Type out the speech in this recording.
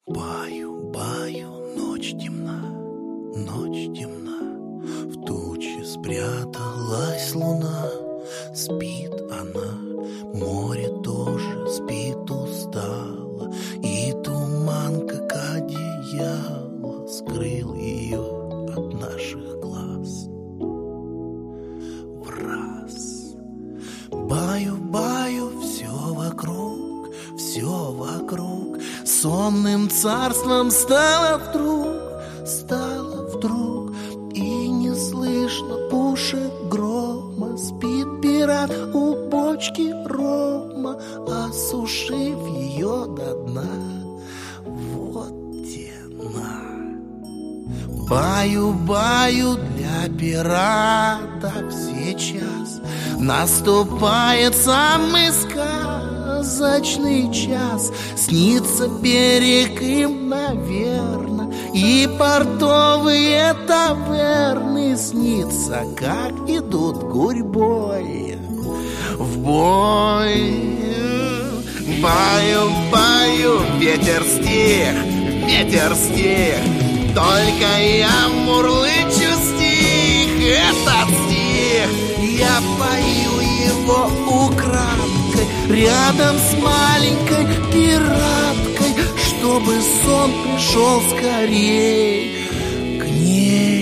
Баю, баю, ночь темна, ночь темна. В туче спряталась луна. Спит она, море тоже спит устало, и туман, как одеяло, скрыл ее от наших глаз. Враз. Баю, баю, все вокруг сонным царством стало вдруг, и не слышно пушек грома. Спит пират у бочки рома, осушив ее до дна. Вот тена. Баю, баю, для пирата сейчас наступает самый сказочный час. Снится берег им, наверно, и портовые таверны. Снится, как идут гурьбой в бой. Баю, баю, ветер стих, только я мурлычу стих, этот стих. Я пою его украдкой, рядом с маленькой пираткой, чтобы сон пришел скорей к ней.